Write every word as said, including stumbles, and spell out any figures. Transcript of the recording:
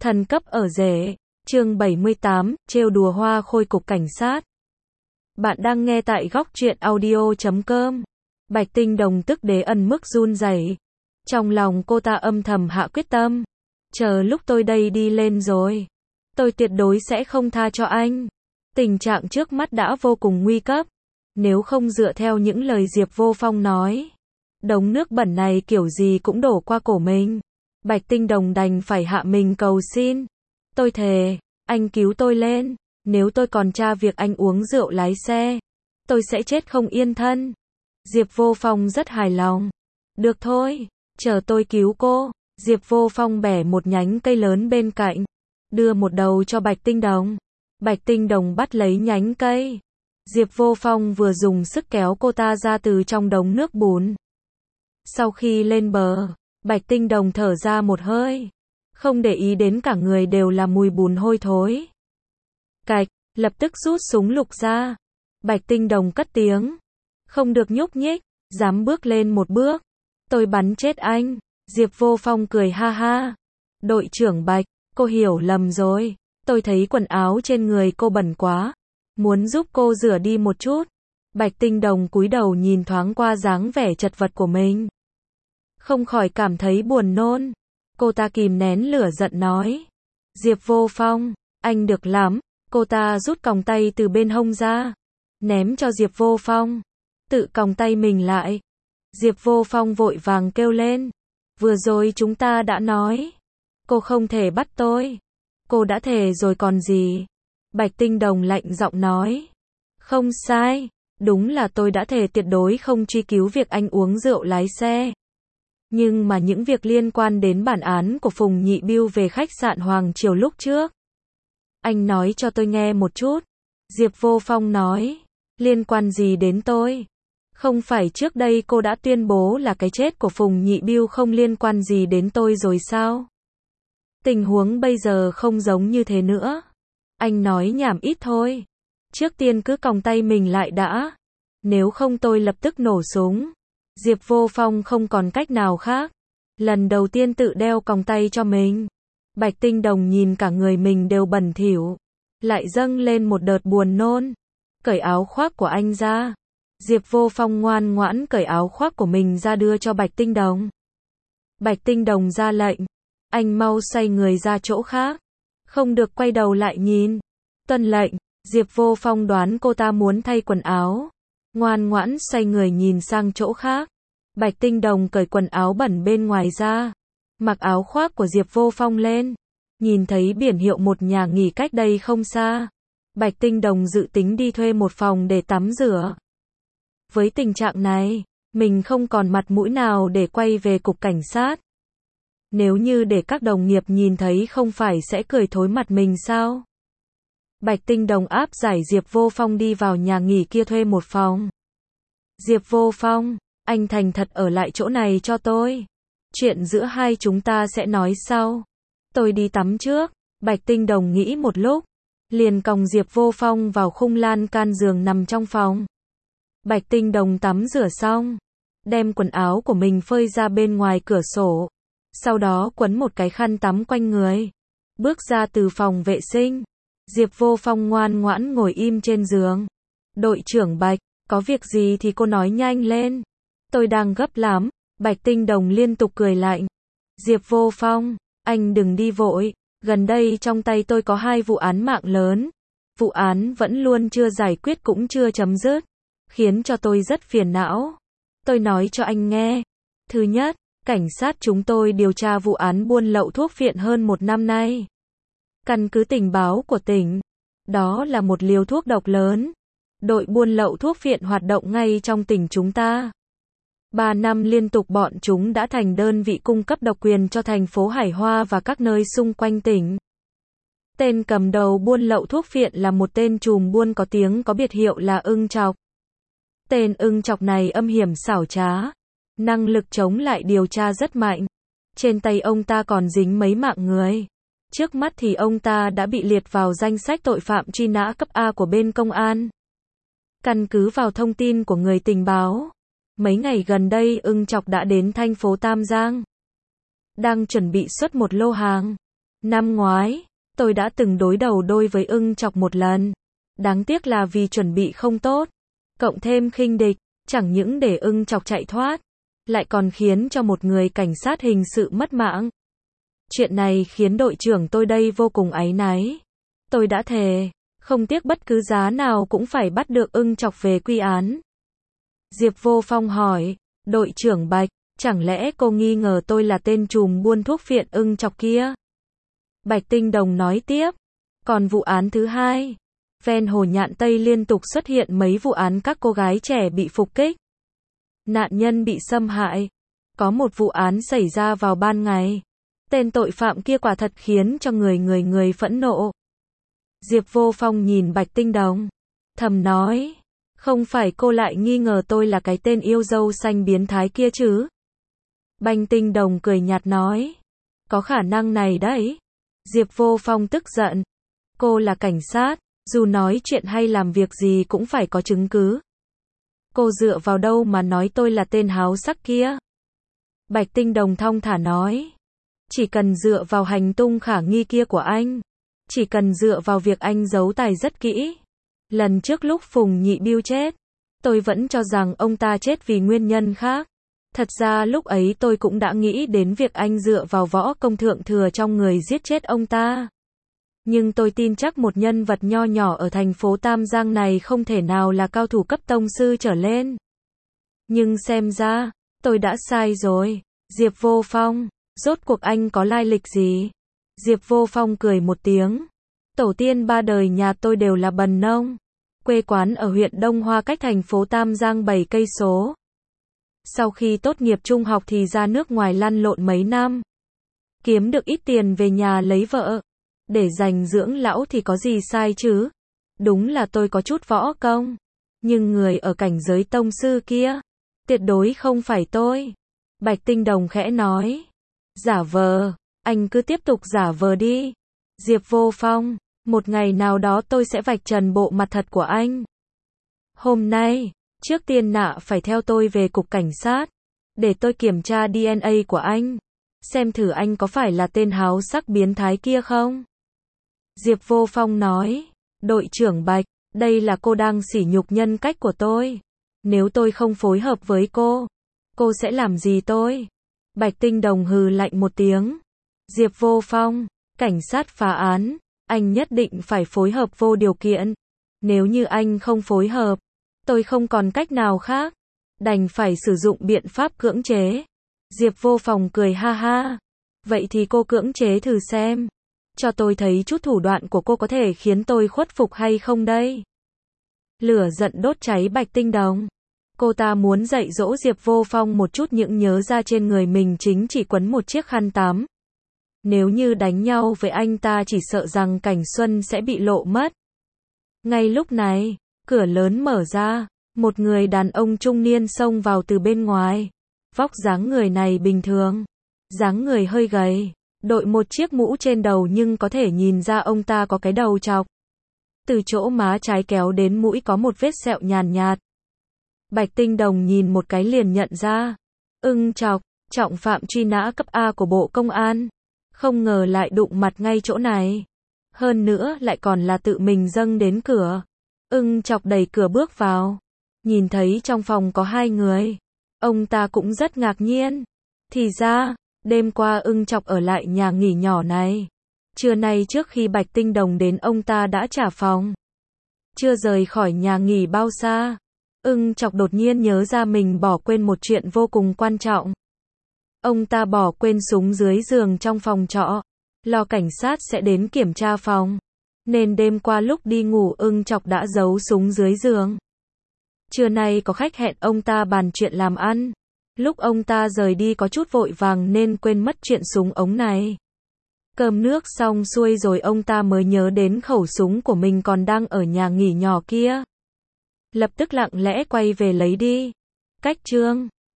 Thần cấp ở rể, chương bảy mươi tám, trêu đùa hoa khôi cục cảnh sát. Bạn đang nghe tại góc truyện audio chấm com. Bạch Tinh Đồng tức đế ẩn mức run rẩy. Trong lòng cô ta âm thầm hạ quyết tâm. Chờ lúc tôi đây đi lên rồi, tôi tuyệt đối sẽ không tha cho anh. Tình trạng trước mắt đã vô cùng nguy cấp. Nếu không dựa theo những lời Diệp Vô Phong nói, đống nước bẩn này kiểu gì cũng đổ qua cổ mình. Bạch Tinh Đồng đành phải hạ mình cầu xin. Tôi thề, anh cứu tôi lên. Nếu tôi còn tra việc anh uống rượu lái xe, tôi sẽ chết không yên thân. Diệp Vô Phong rất hài lòng. Được thôi, chờ tôi cứu cô. Diệp Vô Phong bẻ một nhánh cây lớn bên cạnh, đưa một đầu cho Bạch Tinh Đồng. Bạch Tinh Đồng bắt lấy nhánh cây. Diệp Vô Phong vừa dùng sức kéo cô ta ra từ trong đống nước bùn. Sau khi lên bờ, Bạch Tinh Đồng thở ra một hơi, không để ý đến cả người đều là mùi bùn hôi thối. Cạch, lập tức rút súng lục ra. Bạch Tinh Đồng cất tiếng. Không được nhúc nhích, dám bước lên một bước, tôi bắn chết anh. Diệp Vô Phong cười ha ha. Đội trưởng Bạch, cô hiểu lầm rồi. Tôi thấy quần áo trên người cô bẩn quá, muốn giúp cô rửa đi một chút. Bạch Tinh Đồng cúi đầu nhìn thoáng qua dáng vẻ chật vật của mình, không khỏi cảm thấy buồn nôn. Cô ta kìm nén lửa giận nói. Diệp Vô Phong, anh được lắm. Cô ta rút còng tay từ bên hông ra, ném cho Diệp Vô Phong, tự còng tay mình lại. Diệp Vô Phong vội vàng kêu lên. Vừa rồi chúng ta đã nói, cô không thể bắt tôi. Cô đã thề rồi còn gì. Bạch Tinh Đồng lạnh giọng nói. Không sai, đúng là tôi đã thề tuyệt đối không truy cứu việc anh uống rượu lái xe. Nhưng mà những việc liên quan đến bản án của Phùng Nhị Bưu về khách sạn Hoàng Triều lúc trước, anh nói cho tôi nghe một chút. Diệp Vô Phong nói. Liên quan gì đến tôi? Không phải trước đây cô đã tuyên bố là cái chết của Phùng Nhị Bưu không liên quan gì đến tôi rồi sao? Tình huống bây giờ không giống như thế nữa. Anh nói nhảm ít thôi. Trước tiên cứ còng tay mình lại đã. Nếu không tôi lập tức nổ súng. Diệp Vô Phong không còn cách nào khác. Lần đầu tiên tự đeo còng tay cho mình. Bạch Tinh Đồng nhìn cả người mình đều bẩn thỉu, lại dâng lên một đợt buồn nôn. Cởi áo khoác của anh ra. Diệp Vô Phong ngoan ngoãn cởi áo khoác của mình ra đưa cho Bạch Tinh Đồng. Bạch Tinh Đồng ra lệnh. Anh mau xoay người ra chỗ khác. Không được quay đầu lại nhìn. Tuân lệnh. Diệp Vô Phong đoán cô ta muốn thay quần áo, ngoan ngoãn xoay người nhìn sang chỗ khác. Bạch Tinh Đồng cởi quần áo bẩn bên ngoài ra, mặc áo khoác của Diệp Vô Phong lên. Nhìn thấy biển hiệu một nhà nghỉ cách đây không xa, Bạch Tinh Đồng dự tính đi thuê một phòng để tắm rửa. Với tình trạng này, mình không còn mặt mũi nào để quay về cục cảnh sát. Nếu như để các đồng nghiệp nhìn thấy không phải sẽ cười thối mặt mình sao? Bạch Tinh Đồng áp giải Diệp Vô Phong đi vào nhà nghỉ kia thuê một phòng. Diệp Vô Phong, anh thành thật ở lại chỗ này cho tôi. Chuyện giữa hai chúng ta sẽ nói sau. Tôi đi tắm trước. Bạch Tinh Đồng nghĩ một lúc, liền còng Diệp Vô Phong vào khung lan can giường nằm trong phòng. Bạch Tinh Đồng tắm rửa xong, đem quần áo của mình phơi ra bên ngoài cửa sổ, sau đó quấn một cái khăn tắm quanh người, bước ra từ phòng vệ sinh. Diệp Vô Phong ngoan ngoãn ngồi im trên giường. Đội trưởng Bạch, có việc gì thì cô nói nhanh lên. Tôi đang gấp lắm. Bạch Tinh Đồng liên tục cười lạnh. Diệp Vô Phong, anh đừng đi vội. Gần đây trong tay tôi có hai vụ án mạng lớn. Vụ án vẫn luôn chưa giải quyết cũng chưa chấm dứt, khiến cho tôi rất phiền não. Tôi nói cho anh nghe. Thứ nhất, cảnh sát chúng tôi điều tra vụ án buôn lậu thuốc phiện hơn một năm nay. Căn cứ tình báo của tỉnh, đó là một liều thuốc độc lớn. Đội buôn lậu thuốc phiện hoạt động ngay trong tỉnh chúng ta. Ba năm liên tục bọn chúng đã thành đơn vị cung cấp độc quyền cho thành phố Hải Hoa và các nơi xung quanh tỉnh. Tên cầm đầu buôn lậu thuốc phiện là một tên trùm buôn có tiếng có biệt hiệu là Ưng Chọc. Tên Ưng Chọc này âm hiểm xảo trá, năng lực chống lại điều tra rất mạnh. Trên tay ông ta còn dính mấy mạng người. Trước mắt thì ông ta đã bị liệt vào danh sách tội phạm truy nã cấp A của bên công an. Căn cứ vào thông tin của người tình báo, mấy ngày gần đây Ưng Chọc đã đến thành phố Tam Giang, đang chuẩn bị xuất một lô hàng. Năm ngoái, tôi đã từng đối đầu đôi với ưng chọc một lần. Đáng tiếc là vì chuẩn bị không tốt, cộng thêm khinh địch, chẳng những để ưng chọc chạy thoát, lại còn khiến cho một người cảnh sát hình sự mất mạng. Chuyện này khiến đội trưởng tôi đây vô cùng áy náy. Tôi đã thề, không tiếc bất cứ giá nào cũng phải bắt được ưng chọc về quy án. Diệp Vô Phong hỏi, đội trưởng Bạch, chẳng lẽ cô nghi ngờ tôi là tên trùm buôn thuốc phiện ưng chọc kia? Bạch Tinh Đồng nói tiếp, còn vụ án thứ hai, ven hồ Nhạn Tây liên tục xuất hiện mấy vụ án các cô gái trẻ bị phục kích, nạn nhân bị xâm hại. Có một vụ án xảy ra vào ban ngày. Tên tội phạm kia quả thật khiến cho người người người phẫn nộ. Diệp Vô Phong nhìn Bạch Tinh Đồng, thầm nói, không phải cô lại nghi ngờ tôi là cái tên yêu dâu xanh biến thái kia chứ? Bạch Tinh Đồng cười nhạt nói, có khả năng này đấy. Diệp Vô Phong tức giận, cô là cảnh sát, dù nói chuyện hay làm việc gì cũng phải có chứng cứ. Cô dựa vào đâu mà nói tôi là tên háo sắc kia? Bạch Tinh Đồng thong thả nói, chỉ cần dựa vào hành tung khả nghi kia của anh, chỉ cần dựa vào việc anh giấu tài rất kỹ. Lần trước lúc Phùng Nhị Biêu chết, tôi vẫn cho rằng ông ta chết vì nguyên nhân khác. Thật ra lúc ấy tôi cũng đã nghĩ đến việc anh dựa vào võ công thượng thừa trong người giết chết ông ta. Nhưng tôi tin chắc một nhân vật nho nhỏ ở thành phố Tam Giang này không thể nào là cao thủ cấp tông sư trở lên. Nhưng xem ra, tôi đã sai rồi. Diệp Vô Phong, rốt cuộc anh có lai lịch gì? Diệp Vô Phong cười một tiếng. Tổ tiên ba đời nhà tôi đều là bần nông. Quê quán ở huyện Đông Hoa cách thành phố Tam Giang bảy cây số. Sau khi tốt nghiệp trung học thì ra nước ngoài lăn lộn mấy năm. Kiếm được ít tiền về nhà lấy vợ. Để dành dưỡng lão thì có gì sai chứ? Đúng là tôi có chút võ công. Nhưng người ở cảnh giới tông sư kia, tuyệt đối không phải tôi. Bạch Tinh Đồng khẽ nói. Giả vờ, anh cứ tiếp tục giả vờ đi. Diệp Vô Phong, một ngày nào đó tôi sẽ vạch trần bộ mặt thật của anh. Hôm nay, trước tiên nạ phải theo tôi về cục cảnh sát, để tôi kiểm tra đê en a của anh, xem thử anh có phải là tên háo sắc biến thái kia không. Diệp Vô Phong nói, đội trưởng Bạch, đây là cô đang sỉ nhục nhân cách của tôi. Nếu tôi không phối hợp với cô, cô sẽ làm gì tôi? Bạch Tinh Đồng hừ lạnh một tiếng. Diệp Vô Phong, cảnh sát phá án, anh nhất định phải phối hợp vô điều kiện. Nếu như anh không phối hợp, tôi không còn cách nào khác, đành phải sử dụng biện pháp cưỡng chế. Diệp Vô Phong cười ha ha. Vậy thì cô cưỡng chế thử xem. Cho tôi thấy chút thủ đoạn của cô có thể khiến tôi khuất phục hay không đây? Lửa giận đốt cháy Bạch Tinh Đồng. Cô ta muốn dạy dỗ Diệp Vô Phong một chút, những nhớ ra trên người mình chính chỉ quấn một chiếc khăn tắm. Nếu như đánh nhau với anh ta chỉ sợ rằng Cảnh Xuân sẽ bị lộ mất. Ngay lúc này, cửa lớn mở ra, một người đàn ông trung niên xông vào từ bên ngoài. Vóc dáng người này bình thường, dáng người hơi gầy, đội một chiếc mũ trên đầu nhưng có thể nhìn ra ông ta có cái đầu trọc. Từ chỗ má trái kéo đến mũi có một vết sẹo nhàn nhạt. Bạch Tinh Đồng nhìn một cái liền nhận ra. Ưng Chọc, trọng phạm truy nã cấp A của Bộ Công an. Không ngờ lại đụng mặt ngay chỗ này. Hơn nữa lại còn là tự mình dâng đến cửa. Ưng Chọc đẩy cửa bước vào. Nhìn thấy trong phòng có hai người. Ông ta cũng rất ngạc nhiên. Thì ra, đêm qua Ưng Chọc ở lại nhà nghỉ nhỏ này. Trưa nay trước khi Bạch Tinh Đồng đến ông ta đã trả phòng. Chưa rời khỏi nhà nghỉ bao xa. Ưng Chọc đột nhiên nhớ ra mình bỏ quên một chuyện vô cùng quan trọng. Ông ta bỏ quên súng dưới giường trong phòng trọ. Lo cảnh sát sẽ đến kiểm tra phòng. Nên đêm qua lúc đi ngủ Ưng Chọc đã giấu súng dưới giường. Trưa nay có khách hẹn ông ta bàn chuyện làm ăn. Lúc ông ta rời đi có chút vội vàng nên quên mất chuyện súng ống này. Cơm nước xong xuôi rồi ông ta mới nhớ đến khẩu súng của mình còn đang ở nhà nghỉ nhỏ kia. Lập tức lặng lẽ quay về lấy đi. Cách chương